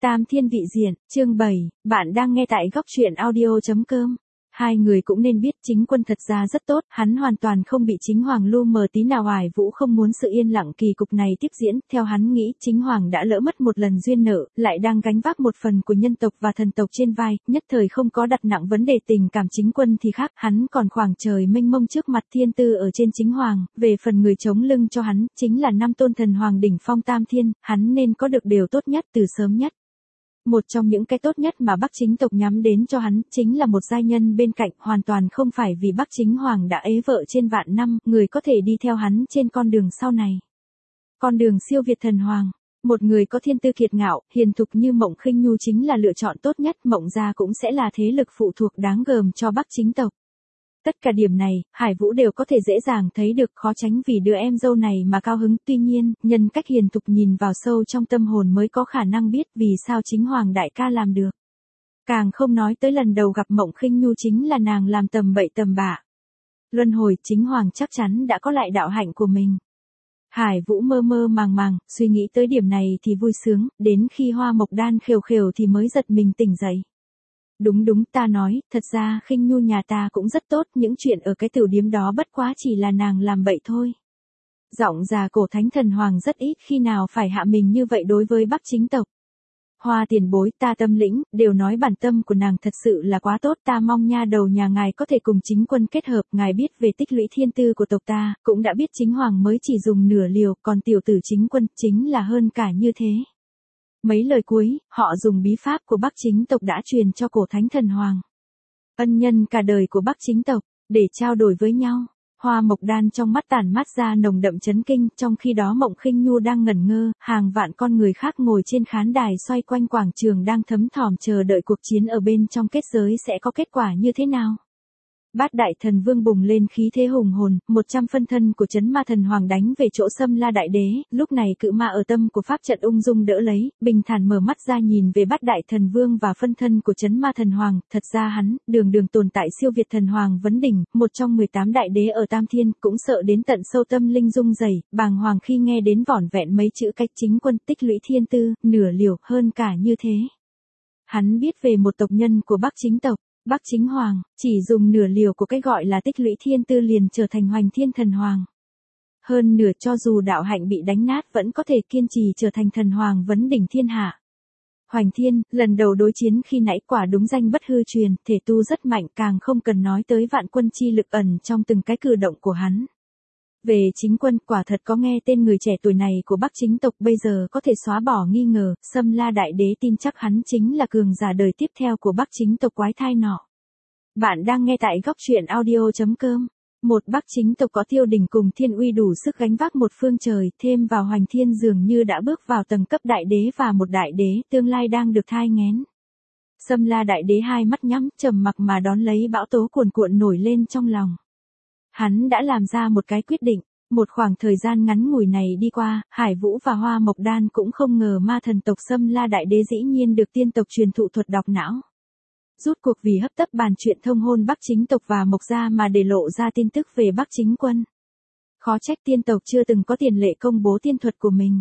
Tam Thiên Vị Diện, chương 7, bạn đang nghe tại góc truyện audio.com. Hai người cũng nên biết Chính Quân thật ra rất tốt, hắn hoàn toàn không bị Chính Hoàng lu mờ tí nào. Hoài Vũ không muốn sự yên lặng kỳ cục này tiếp diễn, theo hắn nghĩ Chính Hoàng đã lỡ mất một lần duyên nợ, lại đang gánh vác một phần của nhân tộc và thần tộc trên vai, nhất thời không có đặt nặng vấn đề tình cảm. Chính Quân thì khác, hắn còn khoảng trời mênh mông trước mặt, thiên tư ở trên Chính Hoàng, về phần người chống lưng cho hắn, chính là 5 tôn thần hoàng đỉnh phong Tam Thiên, hắn nên có được điều tốt nhất từ sớm nhất. Một trong những cái tốt nhất mà Bắc Chính tộc nhắm đến cho hắn, chính là một giai nhân bên cạnh, hoàn toàn không phải vì Bắc Chính Hoàng đã ế vợ trên vạn năm, người có thể đi theo hắn trên con đường sau này. Con đường siêu việt thần hoàng, một người có thiên tư kiệt ngạo, hiền thục như Mộng Khinh Nhu chính là lựa chọn tốt nhất. Mộng gia cũng sẽ là thế lực phụ thuộc đáng gờm cho Bắc Chính tộc. Tất cả điểm này, Hải Vũ đều có thể dễ dàng thấy được, khó tránh vì đứa em dâu này mà cao hứng. Tuy nhiên, nhân cách hiền thục nhìn vào sâu trong tâm hồn mới có khả năng biết vì sao Chính Hoàng đại ca làm được. Càng không nói tới lần đầu gặp Mộng Khinh Nhu chính là nàng làm tầm bậy tầm bạ. Luân hồi, Chính Hoàng chắc chắn đã có lại đạo hạnh của mình. Hải Vũ mơ mơ màng màng, suy nghĩ tới điểm này thì vui sướng, đến khi Hoa Mộc Đan khều khều thì mới giật mình tỉnh dậy. Đúng, ta nói, thật ra Khinh Nhu nhà ta cũng rất tốt, những chuyện ở cái tiểu điếm đó bất quá chỉ là nàng làm bậy thôi. Giọng già cổ thánh thần hoàng rất ít khi nào phải hạ mình như vậy đối với Bắc Chính tộc. Hoa tiền bối, ta tâm lĩnh, đều nói bản tâm của nàng thật sự là quá tốt, ta mong nha đầu nhà ngài có thể cùng Chính Quân kết hợp. Ngài biết về tích lũy thiên tư của tộc ta, cũng đã biết Chính Hoàng mới chỉ dùng nửa liều, còn tiểu tử Chính Quân chính là hơn cả như thế. Mấy lời cuối, họ dùng bí pháp của Bắc Chính tộc đã truyền cho cổ thánh thần hoàng. Ân nhân cả đời của Bắc Chính tộc, để trao đổi với nhau. Hoa Mộc Đan trong mắt tản mát ra nồng đậm chấn kinh, trong khi đó Mộng Khinh Nhu đang ngẩn ngơ, hàng vạn con người khác ngồi trên khán đài xoay quanh quảng trường đang thấm thỏm chờ đợi cuộc chiến ở bên trong kết giới sẽ có kết quả như thế nào. Bát đại thần vương bùng lên khí thế hùng hồn, 100 phân thân của Chấn Ma Thần Hoàng đánh về chỗ Xâm La Đại Đế, lúc này cự ma ở tâm của pháp trận ung dung đỡ lấy, bình thản mở mắt ra nhìn về Bát đại thần vương và phân thân của Chấn Ma Thần Hoàng, thật ra hắn, đường tồn tại siêu việt thần hoàng vấn đỉnh, một trong 18 đại đế ở Tam Thiên, cũng sợ đến tận sâu tâm linh rung rẩy, bàng hoàng khi nghe đến vỏn vẹn mấy chữ cách Chính Quân tích lũy thiên tư, nửa liều, hơn cả như thế. Hắn biết về một tộc nhân của Bắc Chính tộc. Bắc Chính Hoàng, chỉ dùng nửa liều của cái gọi là tích lũy thiên tư liền trở thành Hoành Thiên Thần Hoàng. Hơn nửa cho dù đạo hạnh bị đánh nát vẫn có thể kiên trì trở thành thần hoàng vấn đỉnh thiên hạ. Hoành Thiên, lần đầu đối chiến khi nãy quả đúng danh bất hư truyền, thể tu rất mạnh, càng không cần nói tới vạn quân chi lực ẩn trong từng cái cử động của hắn. Về Chính Quân, quả thật có nghe tên người trẻ tuổi này của Bắc Chính tộc bây giờ có thể xóa bỏ nghi ngờ, Xâm La Đại Đế tin chắc hắn chính là cường giả đời tiếp theo của Bắc Chính tộc quái thai nọ. Bạn đang nghe tại góc truyện audio.com. Một Bắc Chính tộc có Tiêu Đình cùng Thiên Uy đủ sức gánh vác một phương trời, thêm vào Hoành Thiên dường như đã bước vào tầng cấp đại đế và một đại đế tương lai đang được thai nghén. Xâm La Đại Đế hai mắt nhắm, trầm mặc mà đón lấy bão tố cuồn cuộn nổi lên trong lòng. Hắn đã làm ra một cái quyết định, một khoảng thời gian ngắn ngủi này đi qua, Hải Vũ và Hoa Mộc Đan cũng không ngờ ma thần tộc Xâm La Đại Đế dĩ nhiên được tiên tộc truyền thụ thuật đọc não. Rút cuộc vì hấp tấp bàn chuyện thông hôn Bắc Chính tộc và Mộc gia mà để lộ ra tin tức về Bắc Chính Quân. Khó trách tiên tộc chưa từng có tiền lệ công bố tiên thuật của mình.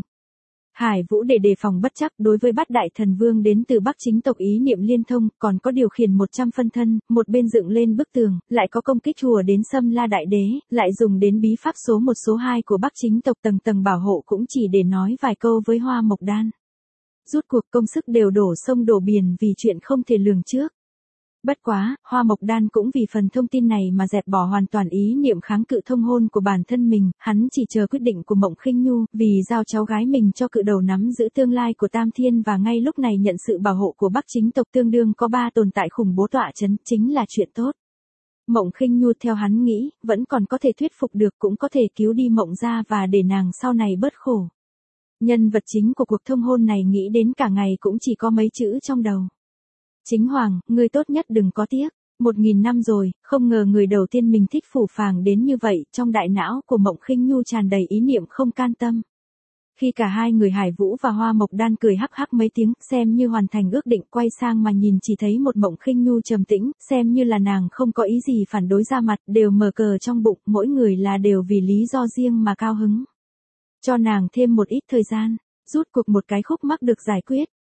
Hải Vũ để đề phòng bất chắc đối với Bát đại thần vương đến từ Bắc Chính tộc ý niệm liên thông, còn có điều khiển 100 phân thân, một bên dựng lên bức tường, lại có công kích hùa đến Xâm La Đại Đế, lại dùng đến bí pháp số 1 số 2 của Bắc Chính tộc tầng tầng bảo hộ cũng chỉ để nói vài câu với Hoa Mộc Đan. Rút cuộc công sức đều đổ sông đổ biển vì chuyện không thể lường trước. Bất quá, Hoa Mộc Đan cũng vì phần thông tin này mà dẹp bỏ hoàn toàn ý niệm kháng cự thông hôn của bản thân mình, hắn chỉ chờ quyết định của Mộng Khinh Nhu, vì giao cháu gái mình cho cự đầu nắm giữ tương lai của Tam Thiên và ngay lúc này nhận sự bảo hộ của Bắc Chính tộc tương đương có 3 tồn tại khủng bố tọa chấn, chính là chuyện tốt. Mộng Khinh Nhu theo hắn nghĩ, vẫn còn có thể thuyết phục được cũng có thể cứu đi Mộng gia và để nàng sau này bớt khổ. Nhân vật chính của cuộc thông hôn này nghĩ đến cả ngày cũng chỉ có mấy chữ trong đầu. Chính Hoàng, ngươi tốt nhất đừng có tiếc, 1000 năm rồi, không ngờ người đầu tiên mình thích phủ phàng đến như vậy, trong đại não của Mộng Khinh Nhu tràn đầy ý niệm không can tâm. Khi cả hai người Hải Vũ và Hoa Mộc Đan cười hắc hắc mấy tiếng, xem như hoàn thành ước định, quay sang mà nhìn chỉ thấy một Mộng Khinh Nhu trầm tĩnh, xem như là nàng không có ý gì phản đối ra mặt, đều mở cờ trong bụng, mỗi người là đều vì lý do riêng mà cao hứng. Cho nàng thêm một ít thời gian, rút cuộc một cái khúc mắc được giải quyết.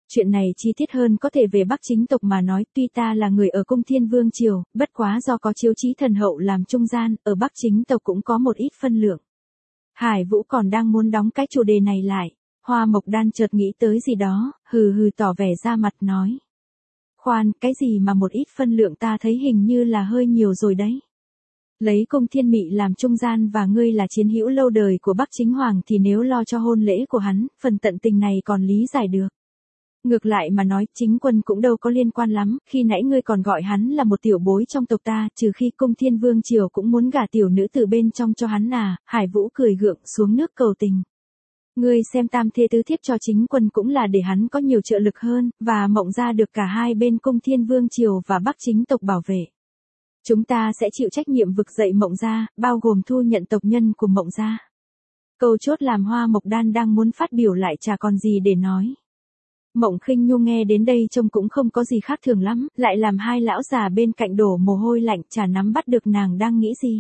Chuyện này chi tiết hơn có thể về Bắc chính tộc mà nói, tuy ta là người ở cung Thiên Vương Triều, bất quá do có Chiếu Chí thần hậu làm trung gian, ở Bắc chính tộc cũng có một ít phân lượng. Hải Vũ còn đang muốn đóng cái chủ đề này lại, Hoa Mộc Đan chợt nghĩ tới gì đó, hừ hừ tỏ vẻ ra mặt nói. Khoan, cái gì mà một ít phân lượng, ta thấy hình như là hơi nhiều rồi đấy. Lấy cung Thiên Mị làm trung gian và ngươi là chiến hữu lâu đời của Bắc Chính Hoàng thì nếu lo cho hôn lễ của hắn, phần tận tình này còn lý giải được. Ngược lại mà nói, chính quân cũng đâu có liên quan lắm, khi nãy ngươi còn gọi hắn là một tiểu bối trong tộc ta, trừ khi cung Thiên Vương Triều cũng muốn gả tiểu nữ từ bên trong cho hắn à, Hải Vũ cười gượng xuống nước cầu tình. Ngươi xem tam thê tứ thiếp cho chính quân cũng là để hắn có nhiều trợ lực hơn, và Mộng gia được cả hai bên cung Thiên Vương Triều và Bắc chính tộc bảo vệ. Chúng ta sẽ chịu trách nhiệm vực dậy Mộng gia, bao gồm thu nhận tộc nhân của Mộng gia. Câu chốt làm Hoa Mộc Đan đang muốn phát biểu lại chả còn gì để nói. Mộng Khinh Nhu nghe đến đây trông cũng không có gì khác thường lắm, lại làm hai lão già bên cạnh đổ mồ hôi lạnh, chả nắm bắt được nàng đang nghĩ gì.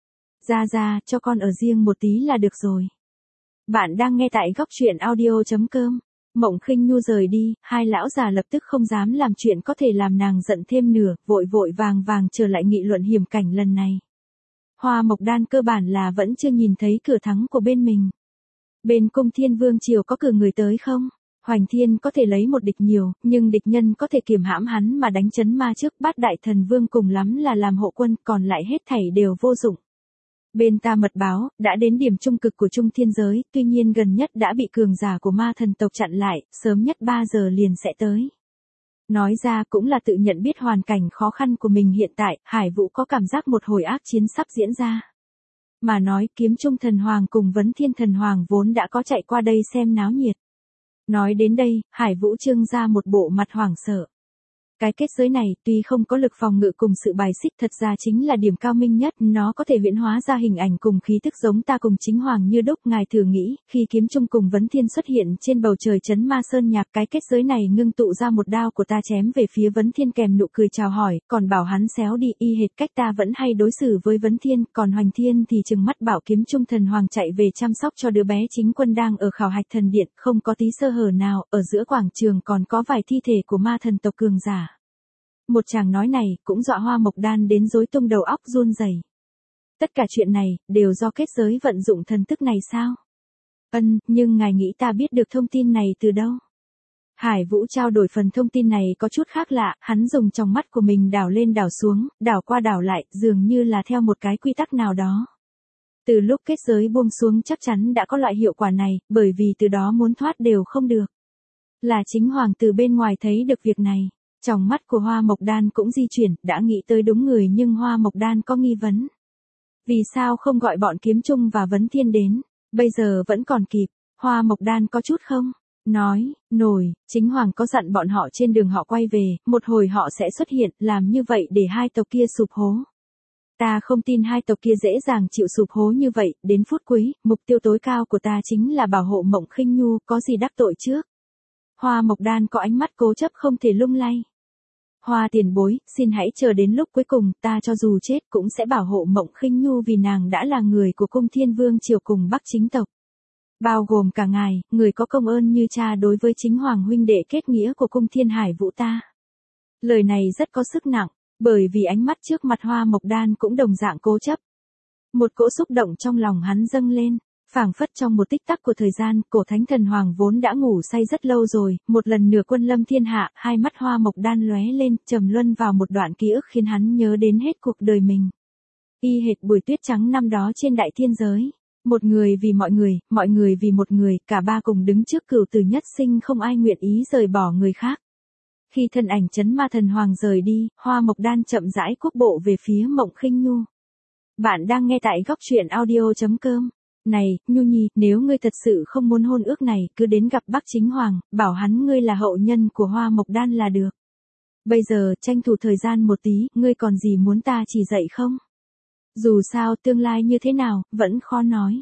Ra, cho con ở riêng một tí là được rồi. Bạn đang nghe tại góc truyện audio.com. Mộng Khinh Nhu rời đi, hai lão già lập tức không dám làm chuyện có thể làm nàng giận thêm nửa, vội vàng trở lại nghị luận hiểm cảnh lần này. Hoa Mộc Đan cơ bản là vẫn chưa nhìn thấy cửa thắng của bên mình. Bên cung Thiên Vương Triều có cử người tới không? Hoành Thiên có thể lấy một địch nhiều, nhưng địch nhân có thể kiềm hãm hắn mà đánh chấn ma trước, Bát Đại Thần Vương cùng lắm là làm hộ quân, còn lại hết thảy đều vô dụng. Bên ta mật báo, đã đến điểm trung cực của trung thiên giới, tuy nhiên gần nhất đã bị cường giả của ma thần tộc chặn lại, sớm nhất 3 giờ liền sẽ tới. Nói ra cũng là tự nhận biết hoàn cảnh khó khăn của mình hiện tại, Hải Vũ có cảm giác một hồi ác chiến sắp diễn ra. Mà nói Kiếm Trung Thần Hoàng cùng Vấn Thiên Thần Hoàng vốn đã có chạy qua đây xem náo nhiệt. Nói đến đây, Hải Vũ trưng ra một bộ mặt hoảng sợ. Cái kết giới này tuy không có lực phòng ngự cùng sự bài xích, thật ra chính là điểm cao minh nhất, nó có thể huyễn hóa ra hình ảnh cùng khí tức giống ta cùng chính hoàng như đúc. Ngài thử nghĩ, khi Kiếm Trung cùng Vấn Thiên xuất hiện trên bầu trời trấn ma sơn nhạc, cái kết giới này ngưng tụ ra một đao của ta chém về phía Vấn Thiên kèm nụ cười chào hỏi, còn bảo hắn xéo đi, y hệt cách ta vẫn hay đối xử với Vấn Thiên, còn Hoành Thiên thì trừng mắt bảo Kiếm Trung Thần Hoàng chạy về chăm sóc cho đứa bé chính quân đang ở khảo hạch thần điện, không có tí sơ hở nào, ở giữa quảng trường còn có vài thi thể của ma thần tộc cường giả. Một chàng nói này, cũng dọa Hoa Mộc Đan đến rối tung đầu óc run rẩy. Tất cả chuyện này, đều do kết giới vận dụng thần thức này sao? Nhưng ngài nghĩ ta biết được thông tin này từ đâu? Hải Vũ trao đổi phần thông tin này có chút khác lạ, hắn dùng trong mắt của mình đảo lên đảo xuống, đảo qua đảo lại, dường như là theo một cái quy tắc nào đó. Từ lúc kết giới buông xuống chắc chắn đã có loại hiệu quả này, bởi vì từ đó muốn thoát đều không được. Là chính hoàng từ bên ngoài thấy được việc này. Trong mắt của Hoa Mộc Đan cũng di chuyển, đã nghĩ tới đúng người nhưng Hoa Mộc Đan có nghi vấn. Vì sao không gọi bọn Kiếm Trung và Vấn Thiên đến? Bây giờ vẫn còn kịp. Hoa Mộc Đan có chút không? Nói, chính hoàng có dặn bọn họ trên đường họ quay về, một hồi họ sẽ xuất hiện, làm như vậy để hai tộc kia sụp hố. Ta không tin hai tộc kia dễ dàng chịu sụp hố như vậy, đến phút cuối, mục tiêu tối cao của ta chính là bảo hộ Mộng Khinh Nhu, có gì đắc tội trước. Hoa Mộc Đan có ánh mắt cố chấp không thể lung lay. Hoa tiền bối, xin hãy chờ đến lúc cuối cùng, ta cho dù chết cũng sẽ bảo hộ Mộng Khinh Nhu vì nàng đã là người của cung Thiên Vương Triều cùng Bắc chính tộc. Bao gồm cả ngài, người có công ơn như cha đối với chính hoàng huynh đệ kết nghĩa của cung Thiên Hải Vũ ta. Lời này rất có sức nặng, bởi vì ánh mắt trước mặt Hoa Mộc Đan cũng đồng dạng cố chấp. Một cỗ xúc động trong lòng hắn dâng lên. Phảng phất trong một tích tắc của thời gian, cổ thánh thần hoàng vốn đã ngủ say rất lâu rồi, một lần nửa quân lâm thiên hạ, hai mắt Hoa Mộc Đan lóe lên, trầm luân vào một đoạn ký ức khiến hắn nhớ đến hết cuộc đời mình. Y hệt buổi tuyết trắng năm đó trên đại thiên giới. Một người vì mọi người vì một người, cả ba cùng đứng trước cửu tử nhất sinh, không ai nguyện ý rời bỏ người khác. Khi thân ảnh trấn ma thần hoàng rời đi, Hoa Mộc Đan chậm rãi quốc bộ về phía Mộng Khinh Nhu. Bạn đang nghe tại góc truyện audio.com. Này, Nhu Nhi, nếu ngươi thật sự không muốn hôn ước này, cứ đến gặp Bắc chính hoàng, bảo hắn ngươi là hậu nhân của Hoa Mộc Đan là được. Bây giờ, tranh thủ thời gian một tí, ngươi còn gì muốn ta chỉ dạy không? Dù sao tương lai như thế nào, vẫn khó nói.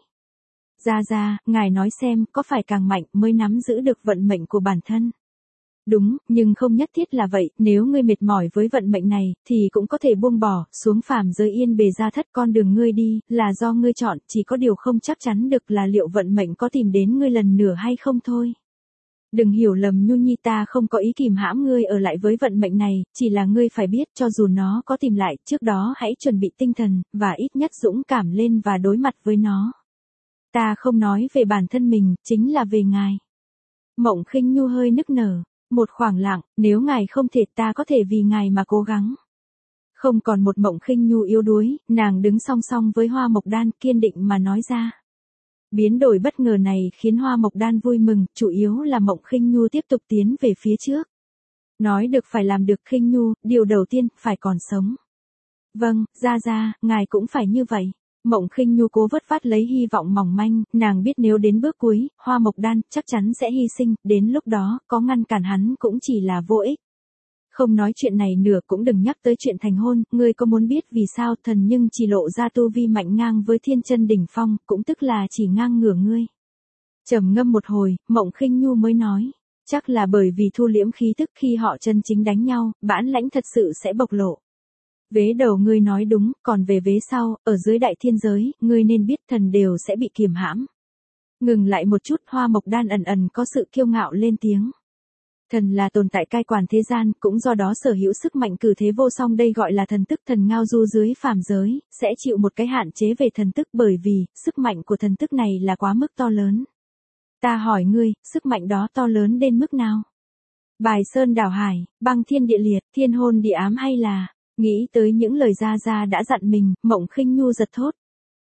Ra, ngài nói xem, có phải càng mạnh mới nắm giữ được vận mệnh của bản thân? Đúng, nhưng không nhất thiết là vậy, nếu ngươi mệt mỏi với vận mệnh này, thì cũng có thể buông bỏ, xuống phàm giới yên bề gia thất, con đường ngươi đi, là do ngươi chọn, chỉ có điều không chắc chắn được là liệu vận mệnh có tìm đến ngươi lần nữa hay không thôi. Đừng hiểu lầm Nhu Nhi, ta không có ý kìm hãm ngươi ở lại với vận mệnh này, chỉ là ngươi phải biết cho dù nó có tìm lại, trước đó hãy chuẩn bị tinh thần, và ít nhất dũng cảm lên và đối mặt với nó. Ta không nói về bản thân mình, chính là về ngài. Mộng Khinh Nhu hơi nức nở, một khoảng lặng, nếu ngài không thể ta có thể vì ngài mà cố gắng. Không còn một Mộng Khinh Nhu yếu đuối, nàng đứng song song với Hoa Mộc Đan kiên định mà nói ra. Biến đổi bất ngờ này khiến Hoa Mộc Đan vui mừng, chủ yếu là Mộng Khinh Nhu tiếp tục tiến về phía trước. Nói được phải làm được Khinh Nhu, điều đầu tiên, phải còn sống. Vâng, ra, ngài cũng phải như vậy. Mộng Khinh Nhu cố vớt vát lấy hy vọng mỏng manh, nàng biết nếu đến bước cuối, Hoa Mộc Đan chắc chắn sẽ hy sinh, đến lúc đó, có ngăn cản hắn cũng chỉ là vô ích. Không nói chuyện này nữa, cũng đừng nhắc tới chuyện thành hôn, ngươi có muốn biết vì sao thần nhưng chỉ lộ ra tu vi mạnh ngang với thiên chân đỉnh phong, cũng tức là chỉ ngang ngửa ngươi. Trầm ngâm một hồi, Mộng Khinh Nhu mới nói, chắc là bởi vì thu liễm khí tức khi họ chân chính đánh nhau, bản lãnh thật sự sẽ bộc lộ. Vế đầu ngươi nói đúng, còn về vế sau, ở dưới đại thiên giới, ngươi nên biết thần đều sẽ bị kiềm hãm. Ngừng lại một chút, Hoa Mộc Đan ẩn có sự kiêu ngạo lên tiếng. Thần là tồn tại cai quản thế gian, cũng do đó sở hữu sức mạnh cử thế vô song, đây gọi là thần tức. Thần ngao du dưới phàm giới, sẽ chịu một cái hạn chế về thần tức bởi vì, sức mạnh của thần tức này là quá mức to lớn. Ta hỏi ngươi, sức mạnh đó to lớn đến mức nào? Bài sơn đảo hải, băng thiên địa liệt, thiên hôn địa ám hay là... Nghĩ tới những lời Gia đã dặn mình, Mộng Khinh Nhu giật thốt.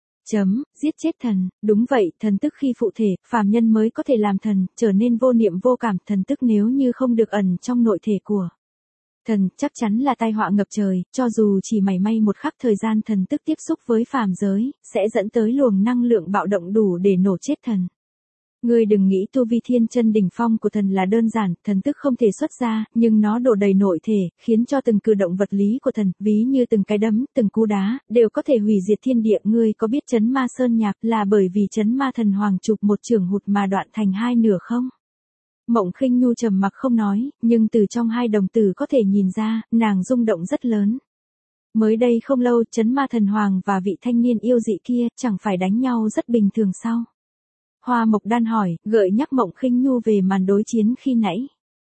Giết chết thần, đúng vậy, thần tức khi phụ thể, phàm nhân mới có thể làm thần, trở nên vô niệm vô cảm, thần tức nếu như không được ẩn trong nội thể của thần, chắc chắn là tai họa ngập trời, cho dù chỉ mảy may một khắc thời gian thần tức tiếp xúc với phàm giới, sẽ dẫn tới luồng năng lượng bạo động đủ để nổ chết thần. Ngươi đừng nghĩ tu vi thiên chân đỉnh phong của thần là đơn giản, thần tức không thể xuất ra, nhưng nó đổ đầy nội thể, khiến cho từng cử động vật lý của thần, ví như từng cái đấm, từng cú đá, đều có thể hủy diệt thiên địa. Ngươi có biết Chấn Ma Sơn Nhạc là bởi vì Chấn Ma Thần Hoàng chụp một chưởng hụt mà đoạn thành hai nửa không? Mộng Khinh Nhu trầm mặc không nói, nhưng từ trong hai đồng tử có thể nhìn ra, nàng rung động rất lớn. Mới đây không lâu, Chấn Ma Thần Hoàng và vị thanh niên yêu dị kia, chẳng phải đánh nhau rất bình thường sao? Hoa Mộc Đan hỏi, gợi nhắc Mộng Khinh Nhu về màn đối chiến khi nãy.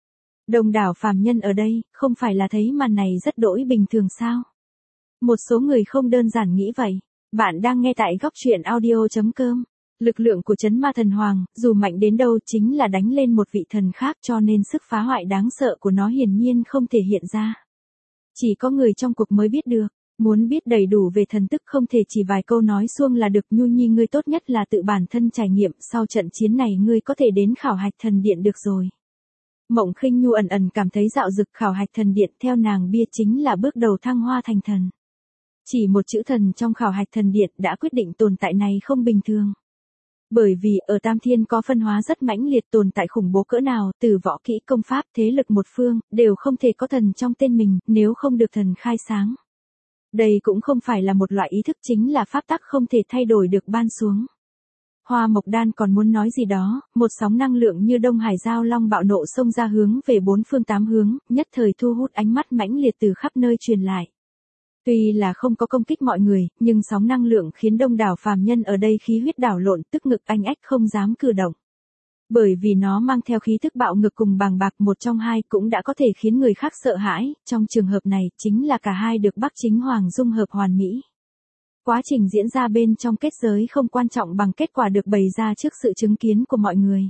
Đông đảo phàm nhân ở đây, không phải là thấy màn này rất đỗi bình thường sao? Một số người không đơn giản nghĩ vậy. Bạn đang nghe tại góc truyện audio.com. Lực lượng của Chấn Ma Thần Hoàng, dù mạnh đến đâu chính là đánh lên một vị thần khác, cho nên sức phá hoại đáng sợ của nó hiển nhiên không thể hiện ra. Chỉ có người trong cuộc mới biết được. Muốn biết đầy đủ về thần tức không thể chỉ vài câu nói suông là được. Nhu Nhi, ngươi tốt nhất là tự bản thân trải nghiệm, sau trận chiến này ngươi có thể đến khảo hạch thần điện được rồi. Mộng Khinh Nhu ẩn cảm thấy dạo dực. Khảo hạch thần điện theo nàng bia chính là bước đầu thăng hoa thành thần. Chỉ một chữ thần trong khảo hạch thần điện đã quyết định tồn tại này không bình thường. Bởi vì ở Tam Thiên có phân hóa rất mãnh liệt, tồn tại khủng bố cỡ nào, từ võ kỹ công pháp, thế lực một phương, đều không thể có thần trong tên mình, nếu không được thần khai sáng. Đây cũng không phải là một loại ý thức, chính là pháp tắc không thể thay đổi được ban xuống. Hoa Mộc Đan còn muốn nói gì đó, một sóng năng lượng như Đông Hải Giao Long bạo nộ xông ra hướng về bốn phương tám hướng, nhất thời thu hút ánh mắt mãnh liệt từ khắp nơi truyền lại. Tuy là không có công kích mọi người, nhưng sóng năng lượng khiến đông đảo phàm nhân ở đây khí huyết đảo lộn, tức ngực anh ách không dám cử động. Bởi vì nó mang theo khí tức bạo ngược cùng bàng bạc, một trong hai cũng đã có thể khiến người khác sợ hãi, trong trường hợp này chính là cả hai được Bắc Chính Hoàng dung hợp hoàn mỹ. Quá trình diễn ra bên trong kết giới không quan trọng bằng kết quả được bày ra trước sự chứng kiến của mọi người.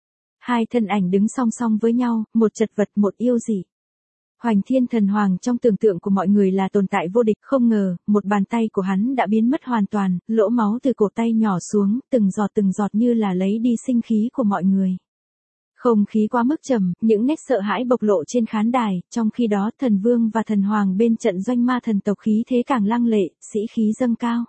Hai thân ảnh đứng song song với nhau, một chật vật một yêu dị. Hoành Thiên Thần Hoàng trong tưởng tượng của mọi người là tồn tại vô địch, không ngờ, một bàn tay của hắn đã biến mất hoàn toàn, lỗ máu từ cổ tay nhỏ xuống, từng giọt như là lấy đi sinh khí của mọi người. Không khí quá mức trầm, những nét sợ hãi bộc lộ trên khán đài, trong khi đó Thần Vương và Thần Hoàng bên trận doanh ma thần tộc khí thế càng lăng lệ, sĩ khí dâng cao.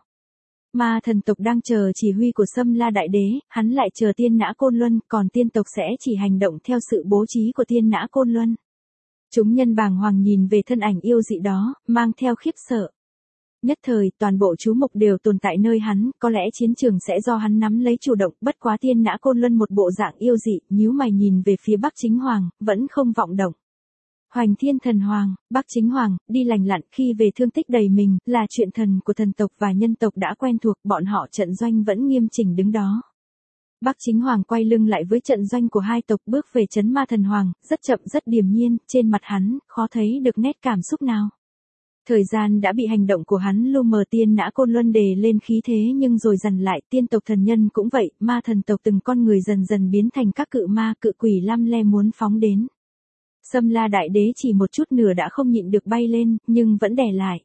Ma thần tộc đang chờ chỉ huy của Sâm La Đại Đế, hắn lại chờ Tiên Nã Côn Luân, còn tiên tộc sẽ chỉ hành động theo sự bố trí của Tiên Nã Côn Luân. Chúng nhân bàng hoàng nhìn về thân ảnh yêu dị đó, mang theo khiếp sợ. Nhất thời, toàn bộ chú mục đều tồn tại nơi hắn, có lẽ chiến trường sẽ do hắn nắm lấy chủ động, bất quá Tiên Nã Côn Luân một bộ dạng yêu dị, nhíu mày nhìn về phía Bắc Chính Hoàng, vẫn không vọng động. Hoành Thiên Thần Hoàng, Bắc Chính Hoàng, đi lành lặn khi về thương tích đầy mình, là chuyện thần của thần tộc và nhân tộc đã quen thuộc, bọn họ trận doanh vẫn nghiêm chỉnh đứng đó. Bắc Chính Hoàng quay lưng lại với trận doanh của hai tộc bước về trấn Ma Thần Hoàng, rất chậm rất điềm nhiên, trên mặt hắn, khó thấy được nét cảm xúc nào. Thời gian đã bị hành động của hắn lu mờ tiên nã côn luân đề lên khí thế nhưng rồi dần lại, tiên tộc thần nhân cũng vậy, ma thần tộc từng con người dần dần biến thành các cự ma cự quỷ lăm le muốn phóng đến. Xâm La Đại Đế chỉ một chút nữa đã không nhịn được bay lên, nhưng vẫn đè lại.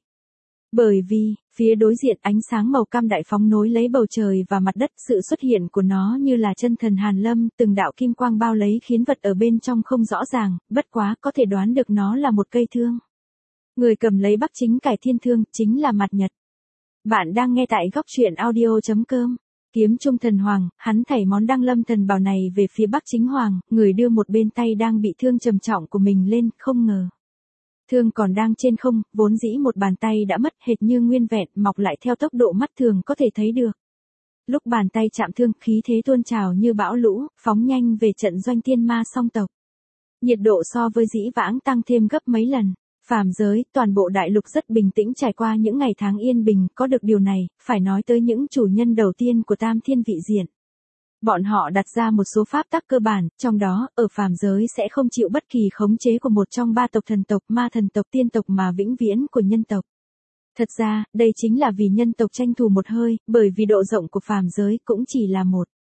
Bởi vì, phía đối diện ánh sáng màu cam đại phóng nối lấy bầu trời và mặt đất, sự xuất hiện của nó như là chân thần hàn lâm, từng đạo kim quang bao lấy khiến vật ở bên trong không rõ ràng, bất quá có thể đoán được nó là một cây thương. Người cầm lấy Bắc Chính Cải Thiên Thương, chính là Mạt Nhật. Bạn đang nghe tại góc truyện audio.com. Kiếm Trung Thần Hoàng, hắn thảy món đăng lâm thần bào này về phía Bắc Chính Hoàng, người đưa một bên tay đang bị thương trầm trọng của mình lên, không ngờ. Thương còn đang trên không, vốn dĩ một bàn tay đã mất hệt như nguyên vẹn, mọc lại theo tốc độ mắt thường có thể thấy được. Lúc bàn tay chạm thương, khí thế tuôn trào như bão lũ, phóng nhanh về trận doanh tiên ma song tộc. Nhiệt độ so với dĩ vãng tăng thêm gấp mấy lần. Phàm giới, toàn bộ đại lục rất bình tĩnh trải qua những ngày tháng yên bình, có được điều này, phải nói tới những chủ nhân đầu tiên của Tam Thiên Vị Diện. Bọn họ đặt ra một số pháp tắc cơ bản, trong đó, ở phàm giới sẽ không chịu bất kỳ khống chế của một trong ba tộc thần tộc, ma thần tộc, tiên tộc mà vĩnh viễn của nhân tộc. Thật ra, đây chính là vì nhân tộc tranh thủ một hơi, bởi vì độ rộng của phàm giới cũng chỉ là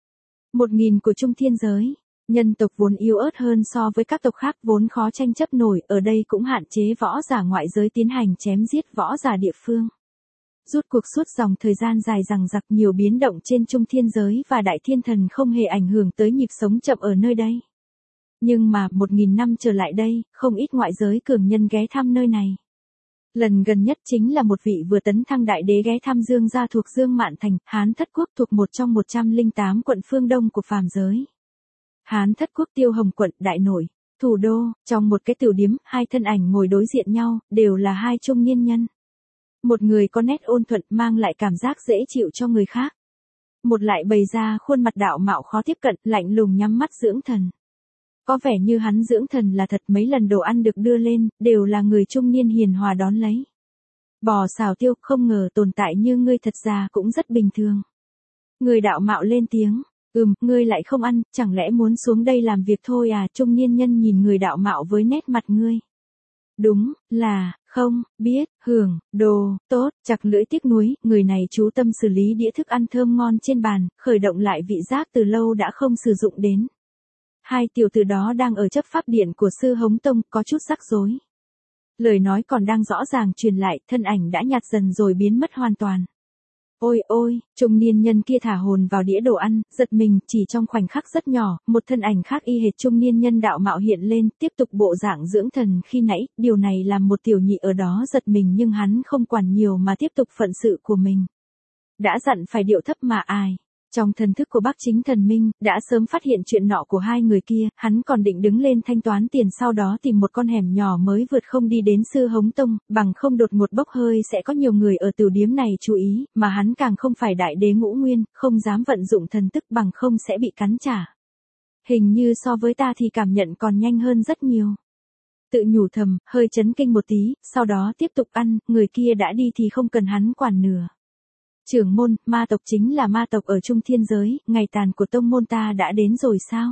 1.000 của trung thiên giới. Nhân tộc vốn yếu ớt hơn so với các tộc khác vốn khó tranh chấp nổi, ở đây cũng hạn chế võ giả ngoại giới tiến hành chém giết võ giả địa phương. Rút cuộc suốt dòng thời gian dài dằng dặc, nhiều biến động trên trung thiên giới và đại thiên thần không hề ảnh hưởng tới nhịp sống chậm ở nơi đây. Nhưng mà 1.000 năm trở lại đây, không ít ngoại giới cường nhân ghé thăm nơi này. Lần gần nhất chính là một vị vừa tấn thăng đại đế ghé thăm Dương gia thuộc Dương Mạn Thành, Hán Thất Quốc thuộc một trong 108 quận phương Đông của phàm giới. Hán Thất Quốc Tiêu Hồng quận, đại nội, thủ đô, trong một cái tiểu điếm, hai thân ảnh ngồi đối diện nhau, đều là hai trung niên nhân. Một người có nét ôn thuận mang lại cảm giác dễ chịu cho người khác. Một lại bày ra khuôn mặt đạo mạo khó tiếp cận, lạnh lùng nhắm mắt dưỡng thần. Có vẻ như hắn dưỡng thần là thật, mấy lần đồ ăn được đưa lên, đều là người trung niên hiền hòa đón lấy. Bò xào tiêu, không ngờ tồn tại như ngươi thật ra cũng rất bình thường. Người đạo mạo lên tiếng. Ngươi lại không ăn, chẳng lẽ muốn xuống đây làm việc thôi à? Trung niên nhân nhìn người đạo mạo với nét mặt ngươi. Đúng, là, không, biết, hưởng, đồ, tốt, chặt lưỡi tiếc nuối, người này chú tâm xử lý đĩa thức ăn thơm ngon trên bàn, khởi động lại vị giác từ lâu đã không sử dụng đến. Hai tiểu tử đó đang ở chấp pháp điện của sư Hống Tông, có chút rắc rối. Lời nói còn đang rõ ràng truyền lại, thân ảnh đã nhạt dần rồi biến mất hoàn toàn. Ôi ôi, trung niên nhân kia thả hồn vào đĩa đồ ăn, giật mình, chỉ trong khoảnh khắc rất nhỏ, một thân ảnh khác y hệt trung niên nhân đạo mạo hiện lên, tiếp tục bộ dạng dưỡng thần khi nãy, điều này làm một tiểu nhị ở đó giật mình nhưng hắn không quản nhiều mà tiếp tục phận sự của mình. Đã dặn phải điệu thấp mà ai. Trong thần thức của Bắc Chính Thần Minh, đã sớm phát hiện chuyện nọ của hai người kia, hắn còn định đứng lên thanh toán tiền sau đó tìm một con hẻm nhỏ mới vượt không đi đến sư Hống Tông, bằng không đột ngột bốc hơi sẽ có nhiều người ở tiểu điếm này chú ý, mà hắn càng không phải đại đế ngũ nguyên, không dám vận dụng thần thức bằng không sẽ bị cắn trả. Hình như so với ta thì cảm nhận còn nhanh hơn rất nhiều. Tự nhủ thầm, hơi chấn kinh một tí, sau đó tiếp tục ăn, người kia đã đi thì không cần hắn quản nữa. Trưởng môn, ma tộc chính là ma tộc ở trung thiên giới, ngày tàn của tông môn ta đã đến rồi sao?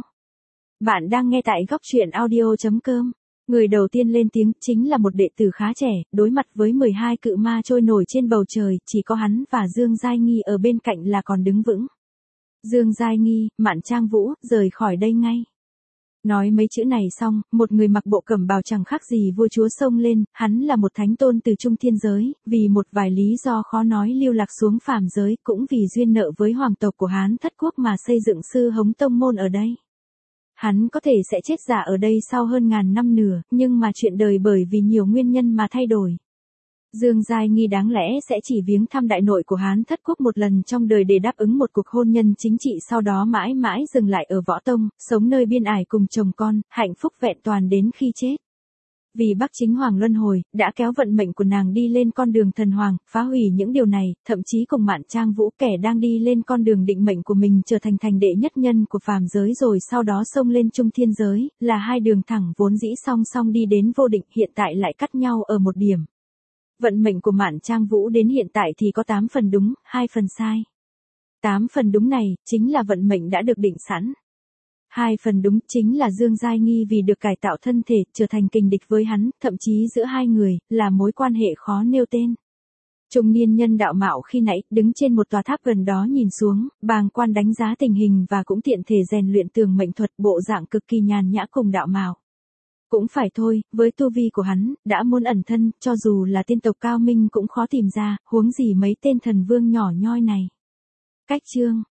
Bạn đang nghe tại góc truyện audio.com. Người đầu tiên lên tiếng chính là một đệ tử khá trẻ, đối mặt với 12 cự ma trôi nổi trên bầu trời, chỉ có hắn và Dương Giai Nghi ở bên cạnh là còn đứng vững. Dương Giai Nghi, Mạn Trang Vũ, rời khỏi đây ngay. Nói mấy chữ này xong, một người mặc bộ cẩm bào chẳng khác gì vua chúa xông lên, hắn là một thánh tôn từ trung thiên giới, vì một vài lý do khó nói lưu lạc xuống phàm giới, cũng vì duyên nợ với hoàng tộc của Hán Thất Quốc mà xây dựng sư Hống Tông môn ở đây. Hắn có thể sẽ chết giả ở đây sau hơn ngàn năm nữa, nhưng mà chuyện đời bởi vì nhiều nguyên nhân mà thay đổi. Dương Giai Nghi đáng lẽ sẽ chỉ viếng thăm đại nội của Hán Thất Quốc một lần trong đời để đáp ứng một cuộc hôn nhân chính trị, sau đó mãi mãi dừng lại ở Võ Tông, sống nơi biên ải cùng chồng con, hạnh phúc vẹn toàn đến khi chết. Vì Bắc Chính Hoàng luân hồi, đã kéo vận mệnh của nàng đi lên con đường thần hoàng, phá hủy những điều này, thậm chí cùng Mạn Trang Vũ kẻ đang đi lên con đường định mệnh của mình trở thành thành đệ nhất nhân của phàm giới rồi sau đó xông lên trung thiên giới, là hai đường thẳng vốn dĩ song song đi đến vô định, hiện tại lại cắt nhau ở một điểm. Vận mệnh của Mạn Trang Vũ đến hiện tại thì có 8 phần đúng, 2 phần sai. 8 phần đúng này, chính là vận mệnh đã được định sẵn. 2 phần đúng chính là Dương Giai Nghi vì được cải tạo thân thể, trở thành kình địch với hắn, thậm chí giữa hai người, là mối quan hệ khó nêu tên. Trung niên nhân đạo mạo khi nãy, đứng trên một tòa tháp gần đó nhìn xuống, bàng quan đánh giá tình hình và cũng tiện thể rèn luyện tường mệnh thuật, bộ dạng cực kỳ nhàn nhã cùng đạo mạo. Cũng phải thôi, với tu vi của hắn, đã muốn ẩn thân, cho dù là tiên tộc cao minh cũng khó tìm ra, huống gì mấy tên thần vương nhỏ nhoi này. Cách chương